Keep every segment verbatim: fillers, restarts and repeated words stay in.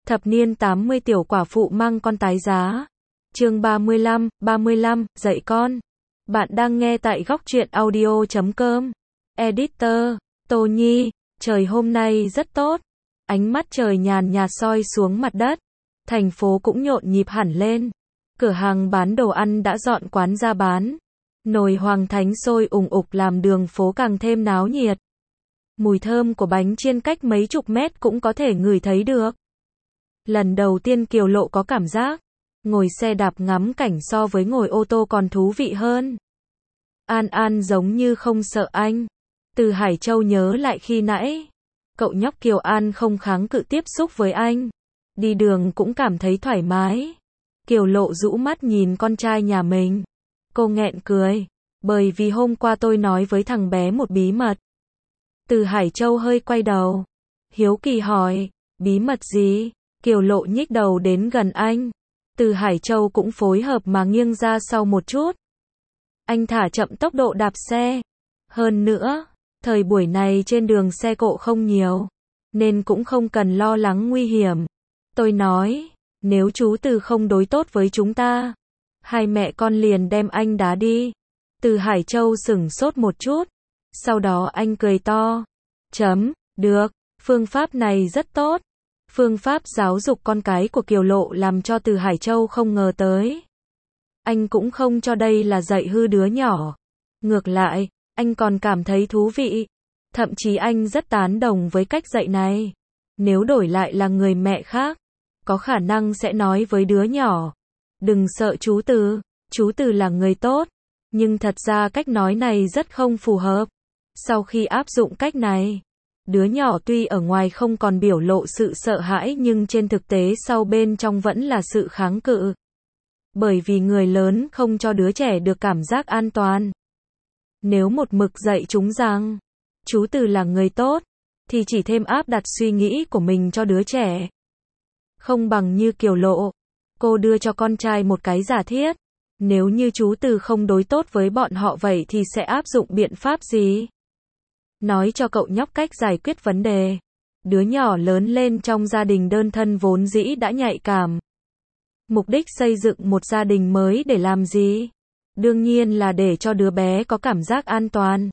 Thập niên tám mươi tiểu quả phụ mang con tái giá. Chương ba mươi lăm, ba mươi lăm, dạy con. Bạn đang nghe tại góc truyện audio chấm com. Editor, Tô Nhi, trời hôm nay rất tốt. Ánh mắt trời nhàn nhạt soi xuống mặt đất. Thành phố cũng nhộn nhịp hẳn lên. Cửa hàng bán đồ ăn đã dọn quán ra bán. Nồi hoàng thánh sôi ùng ục làm đường phố càng thêm náo nhiệt. Mùi thơm của bánh chiên cách mấy chục mét cũng có thể ngửi thấy được. Lần đầu tiên Kiều Lộ có cảm giác, ngồi xe đạp ngắm cảnh so với ngồi ô tô còn thú vị hơn. An An giống như không sợ anh. Từ Hải Châu nhớ lại khi nãy, cậu nhóc Kiều An không kháng cự tiếp xúc với anh. Đi đường cũng cảm thấy thoải mái. Kiều Lộ rũ mắt nhìn con trai nhà mình. Cô nghẹn cười, bởi vì hôm qua tôi nói với thằng bé một bí mật. Từ Hải Châu hơi quay đầu, hiếu kỳ hỏi, bí mật gì? Kiều Lộ nhích đầu đến gần anh. Từ Hải Châu cũng phối hợp mà nghiêng ra sau một chút. Anh thả chậm tốc độ đạp xe. Hơn nữa, thời buổi này trên đường xe cộ không nhiều, nên cũng không cần lo lắng nguy hiểm. Tôi nói, nếu chú Từ không đối tốt với chúng ta, hai mẹ con liền đem anh đá đi. Từ Hải Châu sửng sốt một chút. Sau đó anh cười to. Chấm, được, phương pháp này rất tốt. Phương pháp giáo dục con cái của Kiều Lộ làm cho Từ Hải Châu không ngờ tới. Anh cũng không cho đây là dạy hư đứa nhỏ. Ngược lại, anh còn cảm thấy thú vị. Thậm chí anh rất tán đồng với cách dạy này. Nếu đổi lại là người mẹ khác, có khả năng sẽ nói với đứa nhỏ, đừng sợ chú Từ, chú Từ là người tốt. Nhưng thật ra cách nói này rất không phù hợp. Sau khi áp dụng cách này, đứa nhỏ tuy ở ngoài không còn biểu lộ sự sợ hãi nhưng trên thực tế sau bên trong vẫn là sự kháng cự. Bởi vì người lớn không cho đứa trẻ được cảm giác an toàn. Nếu một mực dạy chúng rằng, chú Từ là người tốt, thì chỉ thêm áp đặt suy nghĩ của mình cho đứa trẻ. Không bằng như Kiều Lộ, cô đưa cho con trai một cái giả thiết. Nếu như chú Từ không đối tốt với bọn họ vậy thì sẽ áp dụng biện pháp gì? Nói cho cậu nhóc cách giải quyết vấn đề. Đứa nhỏ lớn lên trong gia đình đơn thân vốn dĩ đã nhạy cảm. Mục đích xây dựng một gia đình mới để làm gì? Đương nhiên là để cho đứa bé có cảm giác an toàn.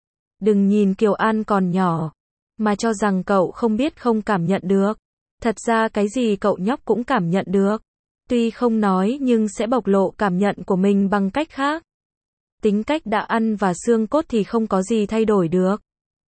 Đừng nhìn Kiều An còn nhỏ, mà cho rằng cậu không biết không cảm nhận được. Thật ra cái gì cậu nhóc cũng cảm nhận được. Tuy không nói nhưng sẽ bộc lộ cảm nhận của mình bằng cách khác. Tính cách đã ăn và xương cốt thì không có gì thay đổi được.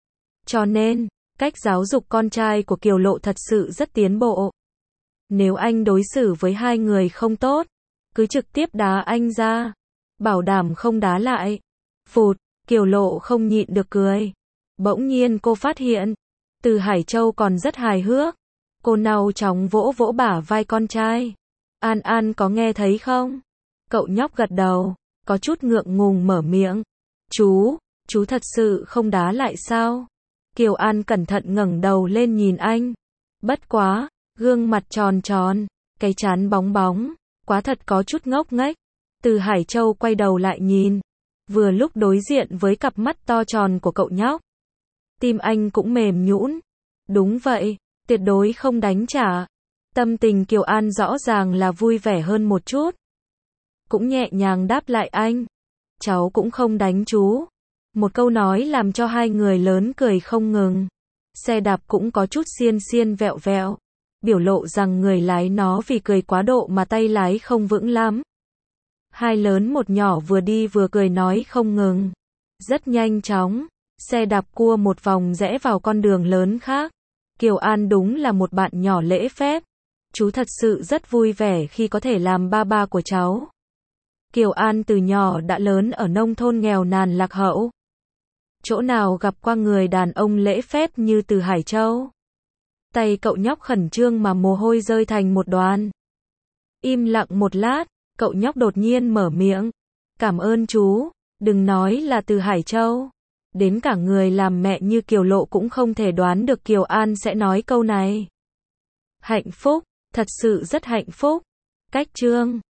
Cho nên, cách giáo dục con trai của Kiều Lộ thật sự rất tiến bộ. Nếu anh đối xử với hai người không tốt, cứ trực tiếp đá anh ra. Bảo đảm không đá lại. Phụt, Kiều Lộ không nhịn được cười. Bỗng nhiên cô phát hiện, Từ Hải Châu còn rất hài hước. Cô mau chóng vỗ vỗ bả vai con trai. An An có nghe thấy không? Cậu nhóc gật đầu, có chút ngượng ngùng mở miệng. Chú, chú thật sự không đá lại sao? Kiều An cẩn thận ngẩng đầu lên nhìn anh. Bất quá, gương mặt tròn tròn, cái trán bóng bóng, quá thật có chút ngốc nghếch. Từ Hải Châu quay đầu lại nhìn, vừa lúc đối diện với cặp mắt to tròn của cậu nhóc. Tim anh cũng mềm nhũn. Đúng vậy, tuyệt đối không đánh trả. Tâm tình Kiều An rõ ràng là vui vẻ hơn một chút. Cũng nhẹ nhàng đáp lại anh. Cháu cũng không đánh chú. Một câu nói làm cho hai người lớn cười không ngừng. Xe đạp cũng có chút xiên xiên vẹo vẹo. Biểu lộ rằng người lái nó vì cười quá độ mà tay lái không vững lắm. Hai lớn một nhỏ vừa đi vừa cười nói không ngừng. Rất nhanh chóng, xe đạp cua một vòng rẽ vào con đường lớn khác. Kiều An đúng là một bạn nhỏ lễ phép. Chú thật sự rất vui vẻ khi có thể làm ba ba của cháu. Kiều An từ nhỏ đã lớn ở nông thôn nghèo nàn lạc hậu. Chỗ nào gặp qua người đàn ông lễ phép như Từ Hải Châu. Tay cậu nhóc khẩn trương mà mồ hôi rơi thành một đoàn. Im lặng một lát, cậu nhóc đột nhiên mở miệng. Cảm ơn chú, đừng nói là Từ Hải Châu. Đến cả người làm mẹ như Kiều Lộ cũng không thể đoán được Kiều An sẽ nói câu này. Hạnh phúc, thật sự rất hạnh phúc. Cách chương